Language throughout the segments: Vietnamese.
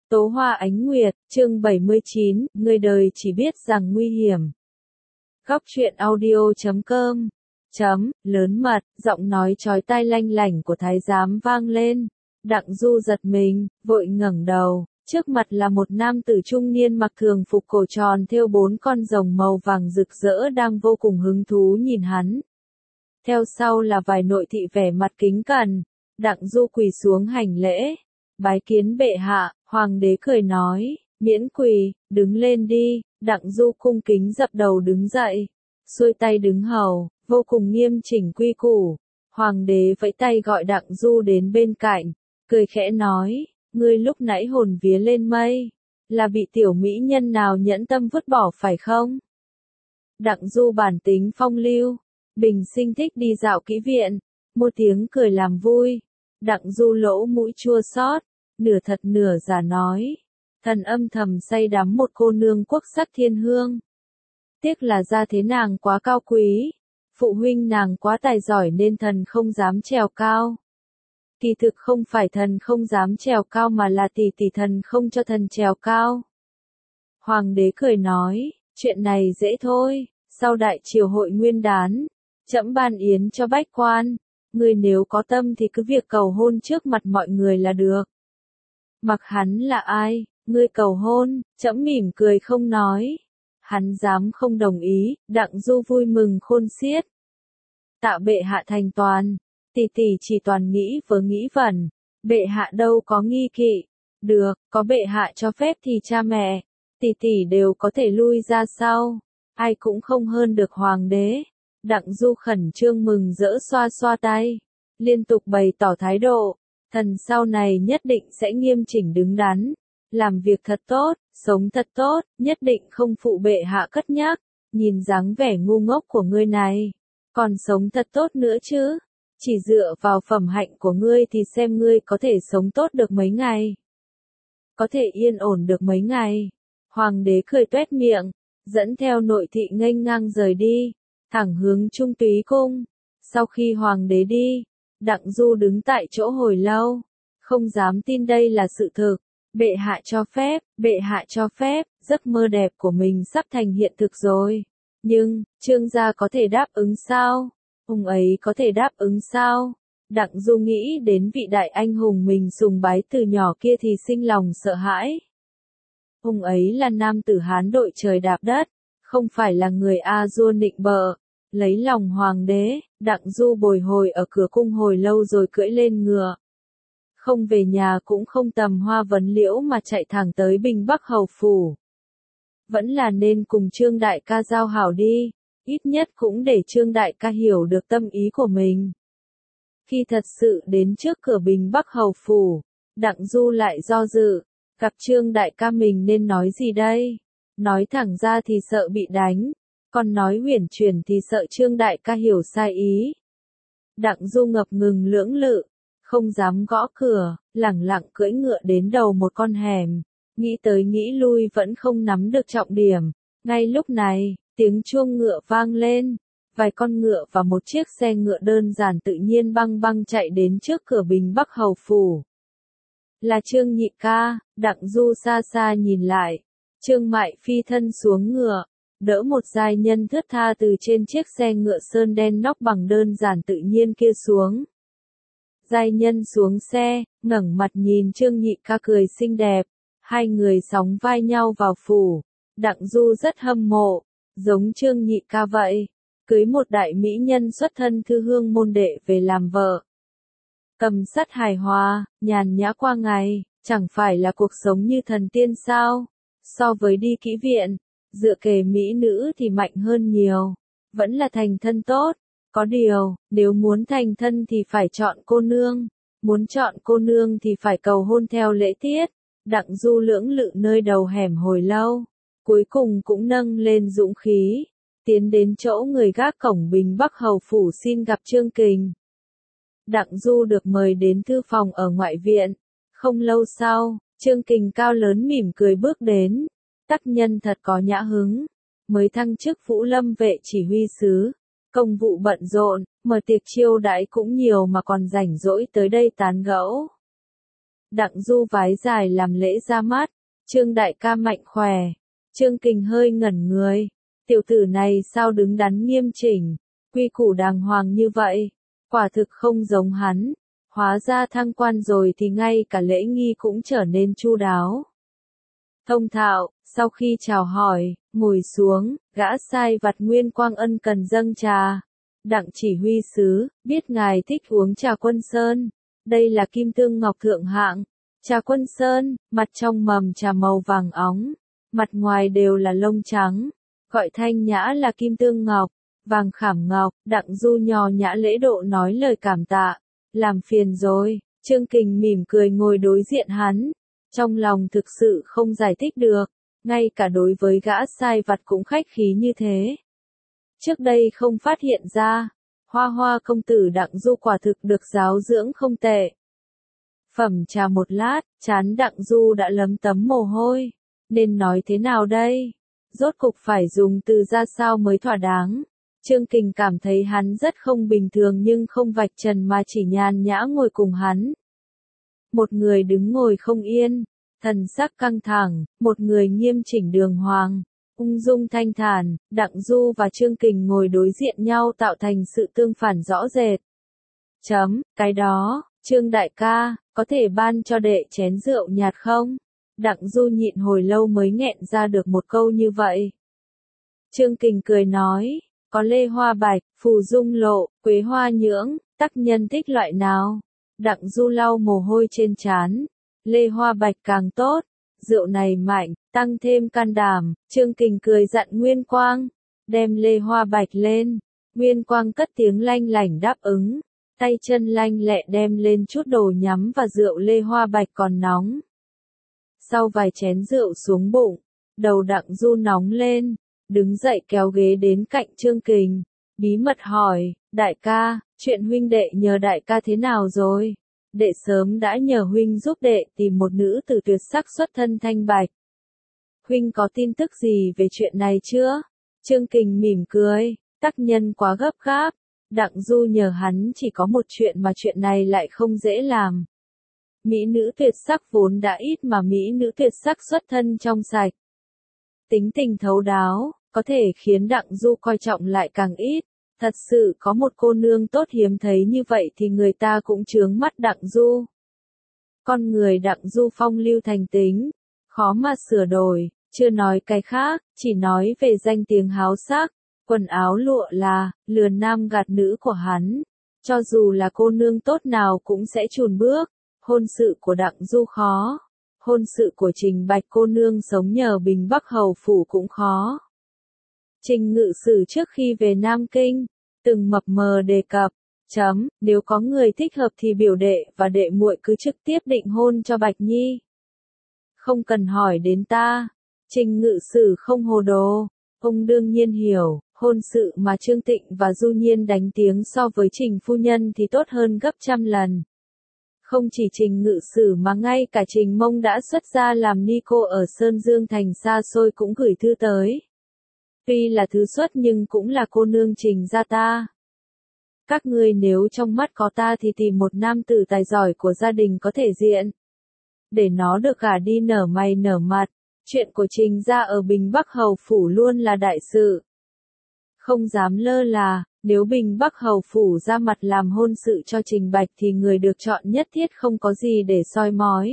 Tố Hoa Ánh Nguyệt, chương 79, người đời chỉ biết rằng nguy hiểm. Góc truyện audio.com lớn mật, giọng nói chói tai lanh lảnh của thái giám vang lên. Đặng Du giật mình, vội ngẩng đầu, trước mặt là một nam tử trung niên mặc thường phục cổ tròn thêu 4 con rồng màu vàng rực rỡ đang vô cùng hứng thú nhìn hắn. Theo sau là vài nội thị vẻ mặt kính cẩn. Đặng Du quỳ xuống hành lễ. Bái kiến bệ hạ. Hoàng đế cười nói, miễn quỳ, đứng lên đi. Đặng Du cung kính dập đầu đứng dậy, xuôi tay đứng hầu, vô cùng nghiêm chỉnh quy củ. Hoàng đế vẫy tay gọi Đặng Du đến bên cạnh, cười khẽ nói, ngươi lúc nãy hồn vía lên mây, là bị tiểu mỹ nhân nào nhẫn tâm vứt bỏ phải không? Đặng Du bản tính phong lưu, bình sinh thích đi dạo kỹ viện, một tiếng cười làm vui. Đặng Du lỗ mũi chua xót, nửa thật nửa giả nói, thần âm thầm say đắm một cô nương quốc sắc thiên hương. Tiếc là gia thế nàng quá cao quý, phụ huynh nàng quá tài giỏi nên thần không dám trèo cao. Kỳ thực không phải thần không dám trèo cao mà là tỷ tỷ thần không cho thần trèo cao. Hoàng đế cười nói, chuyện này dễ thôi, sau đại triều hội nguyên đán, trẫm ban yến cho bách quan, ngươi nếu có tâm thì cứ việc cầu hôn trước mặt mọi người là được. Mặc hắn là ai, ngươi cầu hôn, trẫm mỉm cười không nói. Hắn dám không đồng ý, Đặng Du vui mừng khôn xiết. Tạ bệ hạ thành toàn, tỷ tỷ chỉ toàn nghĩ vớ nghĩ vẩn, bệ hạ đâu có nghi kỵ. Được, có bệ hạ cho phép thì cha mẹ, tỷ tỷ đều có thể lui ra sau, ai cũng không hơn được hoàng đế. Đặng Du khẩn trương mừng rỡ xoa xoa tay, liên tục bày tỏ thái độ, thần sau này nhất định sẽ nghiêm chỉnh đứng đắn, làm việc thật tốt, sống thật tốt, nhất định không phụ bệ hạ cất nhắc. Nhìn dáng vẻ ngu ngốc của ngươi này, còn sống thật tốt nữa chứ, chỉ dựa vào phẩm hạnh của ngươi thì xem ngươi có thể sống tốt được mấy ngày, có thể yên ổn được mấy ngày. Hoàng đế cười toét miệng, dẫn theo nội thị nghênh ngang rời đi, thẳng hướng Trung Túy cung. Sau khi hoàng đế đi, Đặng Du đứng tại chỗ hồi lâu, không dám tin đây là sự thực. Bệ hạ cho phép, bệ hạ cho phép, giấc mơ đẹp của mình sắp thành hiện thực rồi. Nhưng, Trương gia có thể đáp ứng sao? Ông ấy có thể đáp ứng sao? Đặng Du nghĩ đến vị đại anh hùng mình sùng bái từ nhỏ kia thì sinh lòng sợ hãi. Ông ấy là nam tử Hán đội trời đạp đất, không phải là người A Dua nịnh bợ. Lấy lòng hoàng đế, Đặng Du bồi hồi ở cửa cung hồi lâu rồi cưỡi lên ngựa. Không về nhà cũng không tầm hoa vấn liễu mà chạy thẳng tới Bình Bắc Hầu Phủ. Vẫn là nên cùng Trương đại ca giao hảo đi, ít nhất cũng để Trương đại ca hiểu được tâm ý của mình. Khi thật sự đến trước cửa Bình Bắc Hầu Phủ, Đặng Du lại do dự, gặp Trương đại ca mình nên nói gì đây? Nói thẳng ra thì sợ bị đánh, còn nói uyển chuyển thì sợ Trương đại ca hiểu sai ý. Đặng Du ngập ngừng lưỡng lự, không dám gõ cửa, lẳng lặng cưỡi ngựa đến đầu một con hẻm, nghĩ tới nghĩ lui vẫn không nắm được trọng điểm. Ngay lúc này, tiếng chuông ngựa vang lên, vài con ngựa và một chiếc xe ngựa đơn giản tự nhiên băng băng chạy đến trước cửa Bình Bắc Hầu Phủ. Là Trương nhị ca. Đặng Du xa xa nhìn lại, Trương Mại phi thân xuống ngựa, đỡ một giai nhân thướt tha từ trên chiếc xe ngựa sơn đen nóc bằng đơn giản tự nhiên kia xuống. Giai nhân xuống xe, ngẩng mặt nhìn Trương nhị ca cười xinh đẹp, hai người sóng vai nhau vào phủ. Đặng Du rất hâm mộ, giống Trương nhị ca vậy, cưới một đại mỹ nhân xuất thân thư hương môn đệ về làm vợ. Cầm sắt hài hòa, nhàn nhã qua ngày, chẳng phải là cuộc sống như thần tiên sao? So với đi kỹ viện, dựa kề mỹ nữ thì mạnh hơn nhiều, vẫn là thành thân tốt. Có điều, nếu muốn thành thân thì phải chọn cô nương, muốn chọn cô nương thì phải cầu hôn theo lễ tiết. Đặng Du lưỡng lự nơi đầu hẻm hồi lâu, cuối cùng cũng nâng lên dũng khí, tiến đến chỗ người gác cổng Bình Bắc Hầu Phủ xin gặp Trương Kình. Đặng Du được mời đến thư phòng ở ngoại viện, không lâu sau, Trương Kình cao lớn mỉm cười bước đến, tác nhân thật có nhã hứng, mới thăng chức Vũ Lâm vệ chỉ huy sứ. Công vụ bận rộn, mở tiệc chiêu đãi cũng nhiều mà còn rảnh rỗi tới đây tán gẫu. Đặng Du vái dài làm lễ ra mắt. Trương đại ca mạnh khỏe. Trương Kình hơi ngẩn người. Tiểu tử này sao đứng đắn nghiêm chỉnh, quy củ đàng hoàng như vậy, quả thực không giống hắn. Hóa ra thăng quan rồi thì ngay cả lễ nghi cũng trở nên chu đáo. Thông thạo, sau khi chào hỏi, ngồi xuống, gã sai vặt Nguyên Quang ân cần dâng trà. Đặng chỉ huy sứ, biết ngài thích uống trà Quân Sơn. Đây là kim tương ngọc thượng hạng. Trà Quân Sơn, mặt trong mầm trà màu vàng óng, mặt ngoài đều là lông trắng. Gọi thanh nhã là kim tương ngọc, vàng khảm ngọc. Đặng Du nhò nhã lễ độ nói lời cảm tạ. Làm phiền rồi. Trương Kình mỉm cười ngồi đối diện hắn. Trong lòng thực sự không giải thích được. Ngay cả đối với gã sai vặt cũng khách khí như thế. Trước đây không phát hiện ra. Hoa Hoa công tử Đặng Du quả thực được giáo dưỡng không tệ. Phẩm trà một lát, trán Đặng Du đã lấm tấm mồ hôi. Nên nói thế nào đây? Rốt cục phải dùng từ ra sao mới thỏa đáng. Trương Kình cảm thấy hắn rất không bình thường nhưng không vạch trần mà chỉ nhàn nhã ngồi cùng hắn. Một người đứng ngồi không yên, thần sắc căng thẳng, một người nghiêm chỉnh đường hoàng, ung dung thanh thản. Đặng Du và Trương Kình ngồi đối diện nhau tạo thành sự tương phản rõ rệt. Cái đó, Trương đại ca, có thể ban cho đệ chén rượu nhạt không? Đặng Du nhịn hồi lâu mới nghẹn ra được một câu như vậy. Trương Kình cười nói, có lê hoa bạch, phù dung lộ, quế hoa nhưỡng, tác nhân thích loại nào? Đặng Du lau mồ hôi trên trán, lê hoa bạch càng tốt, rượu này mạnh, tăng thêm can đảm. Trương Kình cười dặn Nguyên Quang, đem lê hoa bạch lên. Nguyên Quang cất tiếng lanh lảnh đáp ứng, tay chân lanh lẹ đem lên chút đồ nhắm và rượu lê hoa bạch còn nóng. Sau vài chén rượu xuống bụng, đầu Đặng Du nóng lên, đứng dậy kéo ghế đến cạnh Trương Kình, bí mật hỏi, đại ca, chuyện huynh đệ nhờ đại ca thế nào rồi? Đệ sớm đã nhờ huynh giúp đệ tìm một nữ tử tuyệt sắc xuất thân thanh bạch. Huynh có tin tức gì về chuyện này chưa? Trương Kình mỉm cười, tác nhân quá gấp gáp. Đặng Du nhờ hắn chỉ có một chuyện mà chuyện này lại không dễ làm. Mỹ nữ tuyệt sắc vốn đã ít mà mỹ nữ tuyệt sắc xuất thân trong sạch. Tính tình thấu đáo, có thể khiến Đặng Du coi trọng lại càng ít. Thật sự có một cô nương tốt hiếm thấy như vậy thì người ta cũng chướng mắt Đặng Du. Con người Đặng Du phong lưu thành tính, khó mà sửa đổi, chưa nói cái khác, chỉ nói về danh tiếng háo sắc, quần áo lụa là, lừa nam gạt nữ của hắn. Cho dù là cô nương tốt nào cũng sẽ chùn bước. Hôn sự của Đặng Du khó. Hôn sự của Trình Bạch cô nương sống nhờ Bình Bắc Hầu Phủ cũng khó. Trình Ngự Sử trước khi về Nam Kinh, từng mập mờ đề cập, nếu có người thích hợp thì biểu đệ và đệ muội cứ trực tiếp định hôn cho Bạch Nhi. Không cần hỏi đến ta. Trình Ngự Sử không hồ đồ, ông đương nhiên hiểu, hôn sự mà Trương Tịnh và Du Nhiên đánh tiếng so với Trình phu nhân thì tốt hơn gấp trăm lần. Không chỉ Trình Ngự Sử mà ngay cả Trình Mông đã xuất gia làm ni cô ở Sơn Dương thành xa xôi cũng gửi thư tới. Tuy là thứ xuất nhưng cũng là cô nương Trình gia ta. Các ngươi nếu trong mắt có ta thì tìm một nam tử tài giỏi của gia đình có thể diện. Để nó được gả đi nở mày nở mặt. Chuyện của Trình gia ở Bình Bắc Hầu Phủ luôn là đại sự. Không dám lơ là, nếu Bình Bắc Hầu Phủ ra mặt làm hôn sự cho Trình Bạch thì người được chọn nhất thiết không có gì để soi mói.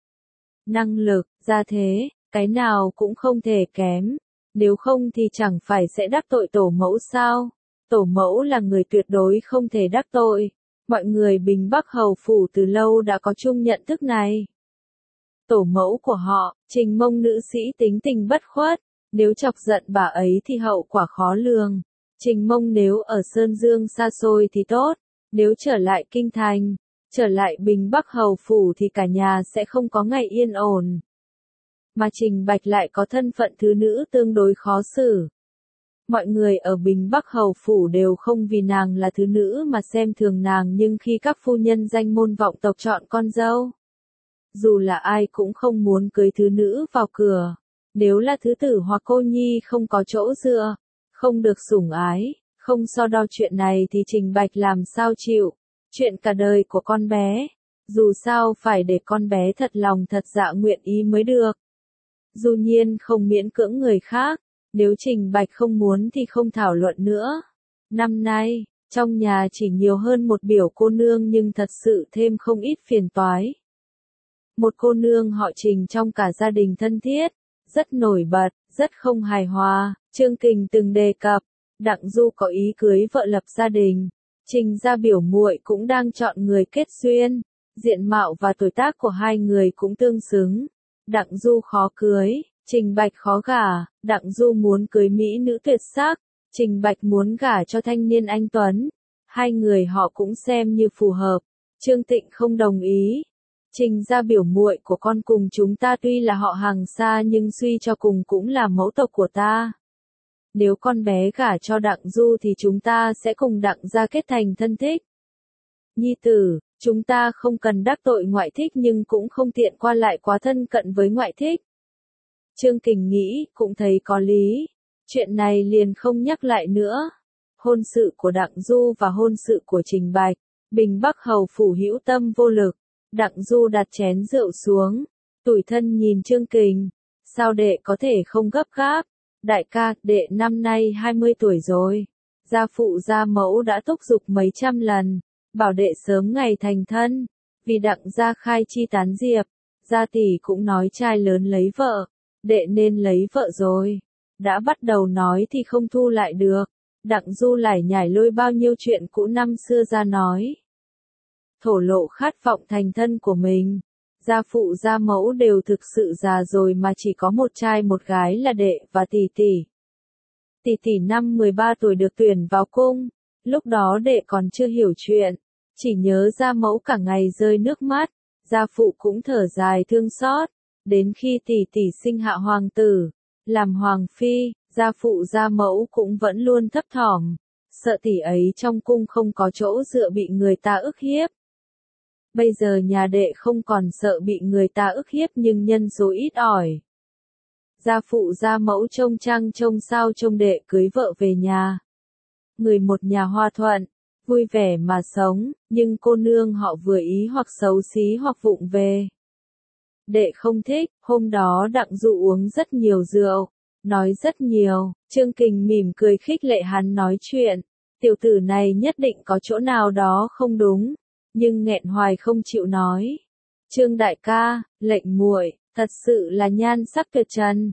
Năng lực, gia thế, cái nào cũng không thể kém. Nếu không thì chẳng phải sẽ đắc tội tổ mẫu sao? Tổ mẫu là người tuyệt đối không thể đắc tội. Mọi người Bình Bắc Hầu Phủ từ lâu đã có chung nhận thức này. Tổ mẫu của họ, Trình Mông nữ sĩ tính tình bất khuất. Nếu chọc giận bà ấy thì hậu quả khó lường. Trình Mông nếu ở Sơn Dương xa xôi thì tốt. Nếu trở lại Kinh Thành, trở lại Bình Bắc Hầu Phủ thì cả nhà sẽ không có ngày yên ổn. Mà Trình Bạch lại có thân phận thứ nữ tương đối khó xử. Mọi người ở Bình Bắc Hầu Phủ đều không vì nàng là thứ nữ mà xem thường nàng, nhưng khi các phu nhân danh môn vọng tộc chọn con dâu, dù là ai cũng không muốn cưới thứ nữ vào cửa. Nếu là thứ tử hoặc cô nhi không có chỗ dựa, không được sủng ái, không so đo chuyện này thì Trình Bạch làm sao chịu. Chuyện cả đời của con bé, Dù sao phải để con bé thật lòng thật dạ nguyện ý mới được. Du Nhiên không miễn cưỡng người khác, nếu Trình Bạch không muốn thì không thảo luận nữa. Năm nay, trong nhà chỉ nhiều hơn một biểu cô nương nhưng thật sự thêm không ít phiền toái. Một cô nương họ Trình trong cả gia đình thân thiết, rất nổi bật, rất không hài hòa. Chương Kình từng đề cập, Đặng Du có ý cưới vợ lập gia đình. Trình gia biểu muội cũng đang chọn người kết duyên, diện mạo và tuổi tác của hai người cũng tương xứng. Đặng Du khó cưới, Trình Bạch khó gả. Đặng Du muốn cưới mỹ nữ tuyệt sắc, Trình Bạch muốn gả cho thanh niên anh tuấn. Hai người họ cũng xem như phù hợp. Trương Tịnh không đồng ý. Trình gia biểu muội của con cùng chúng ta tuy là họ hàng xa nhưng suy cho cùng cũng là mẫu tộc của ta. Nếu con bé gả cho Đặng Du thì chúng ta sẽ cùng Đặng gia kết thành thân thích. Nhi tử, chúng ta không cần đắc tội ngoại thích nhưng cũng không tiện qua lại quá thân cận với ngoại thích. Trương Kình nghĩ, cũng thấy có lý. Chuyện này liền không nhắc lại nữa. Hôn sự của Đặng Du và hôn sự của Trình Bạch, Bình Bắc hầu phủ hữu tâm vô lực. Đặng Du đặt chén rượu xuống, tủi thân nhìn Trương Kình. Sao đệ có thể không gấp gáp? Đại ca, đệ năm nay 20 tuổi rồi. Gia phụ gia mẫu đã thúc giục mấy trăm lần, bảo đệ sớm ngày thành thân. Vì Đặng gia khai chi tán diệp, gia tỷ cũng nói trai lớn lấy vợ, đệ nên lấy vợ rồi. Đã bắt đầu nói thì không thu lại được. Đặng Du lải nhải lôi bao nhiêu chuyện cũ năm xưa ra nói. Thổ lộ khát vọng thành thân của mình. Gia phụ gia mẫu đều thực sự già rồi mà chỉ có một trai một gái là đệ và tỷ tỷ. Tỷ tỷ năm 13 tuổi được tuyển vào cung, lúc đó đệ còn chưa hiểu chuyện, chỉ nhớ gia mẫu cả ngày rơi nước mắt, gia phụ cũng thở dài thương xót, đến khi tỷ tỷ sinh hạ hoàng tử, làm hoàng phi, gia phụ gia mẫu cũng vẫn luôn thấp thỏm, sợ tỷ ấy trong cung không có chỗ dựa bị người ta ức hiếp. Bây giờ nhà đệ không còn sợ bị người ta ức hiếp nhưng nhân số ít ỏi. Gia phụ gia mẫu trông trăng trông sao trông đệ cưới vợ về nhà. Người một nhà hòa thuận, vui vẻ mà sống, nhưng cô nương họ vừa ý hoặc xấu xí hoặc vụng về. Đệ không thích, hôm đó Đặng Du uống rất nhiều rượu, nói rất nhiều, Trương Kình mỉm cười khích lệ hắn nói chuyện. Tiểu tử này nhất định có chỗ nào đó không đúng. Nhưng nghẹn hoài không chịu nói. Trương đại ca, lệnh muội, thật sự là nhan sắc tuyệt trần.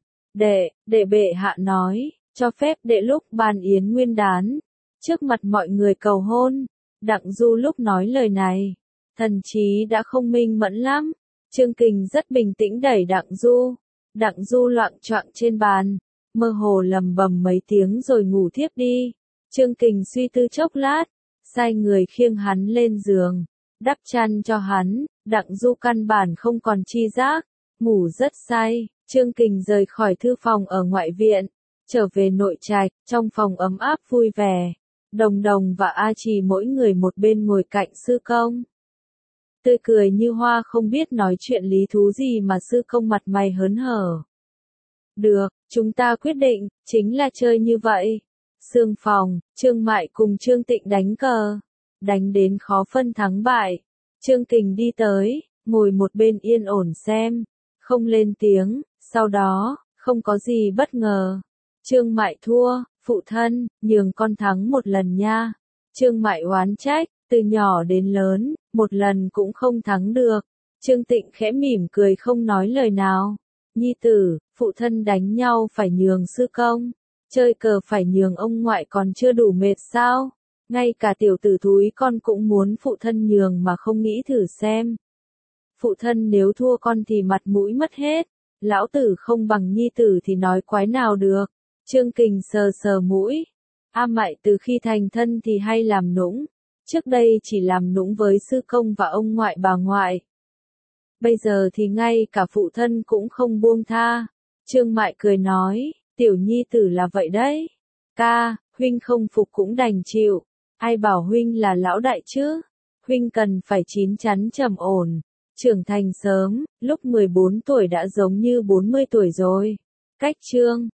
Đệ bệ hạ nói, cho phép đệ lúc bàn yến nguyên đán, trước mặt mọi người cầu hôn. Đặng Du lúc nói lời này, thần trí đã không minh mẫn lắm. Trương Kình rất bình tĩnh đẩy Đặng Du. Đặng Du loạng choạng trên bàn, mơ hồ lầm bầm mấy tiếng rồi ngủ thiếp đi. Trương Kình suy tư chốc lát, sai người khiêng hắn lên giường, đắp chăn cho hắn. Đặng Du căn bản không còn chi giác, ngủ rất say. Trương Kình rời khỏi thư phòng ở ngoại viện, trở về nội trạch, trong phòng ấm áp vui vẻ. Đồng Đồng và A Trì mỗi người một bên ngồi cạnh sư công. Tươi cười như hoa, không biết nói chuyện lý thú gì mà sư công mặt mày hớn hở. Được, chúng ta quyết định, chính là chơi như vậy. Sương phòng, Trương Mại cùng Trương Tịnh đánh cờ. Đánh đến khó phân thắng bại. Trương Kình đi tới, ngồi một bên yên ổn xem, không lên tiếng, sau đó, không có gì bất ngờ. Trương Mại thua, phụ thân, nhường con thắng một lần nha. Trương Mại oán trách, từ nhỏ đến lớn, một lần cũng không thắng được. Trương Tịnh khẽ mỉm cười không nói lời nào. Nhi tử, phụ thân đánh nhau phải nhường sư công, chơi cờ phải nhường ông ngoại còn chưa đủ mệt sao? Ngay cả tiểu tử thúi con cũng muốn phụ thân nhường mà không nghĩ thử xem. Phụ thân nếu thua con thì mặt mũi mất hết, lão tử không bằng nhi tử thì nói quái nào được. Trương Kình sờ sờ mũi. A Mại từ khi thành thân thì hay làm nũng, trước đây chỉ làm nũng với sư công và ông ngoại bà ngoại. Bây giờ thì ngay cả phụ thân cũng không buông tha. Trương Mại cười nói, tiểu nhi tử là vậy đấy. Ca, huynh không phục cũng đành chịu. Ai bảo huynh là lão đại chứ? Huynh cần phải chín chắn trầm ổn, trưởng thành sớm, lúc 14 tuổi đã giống như 40 tuổi rồi. Cách chương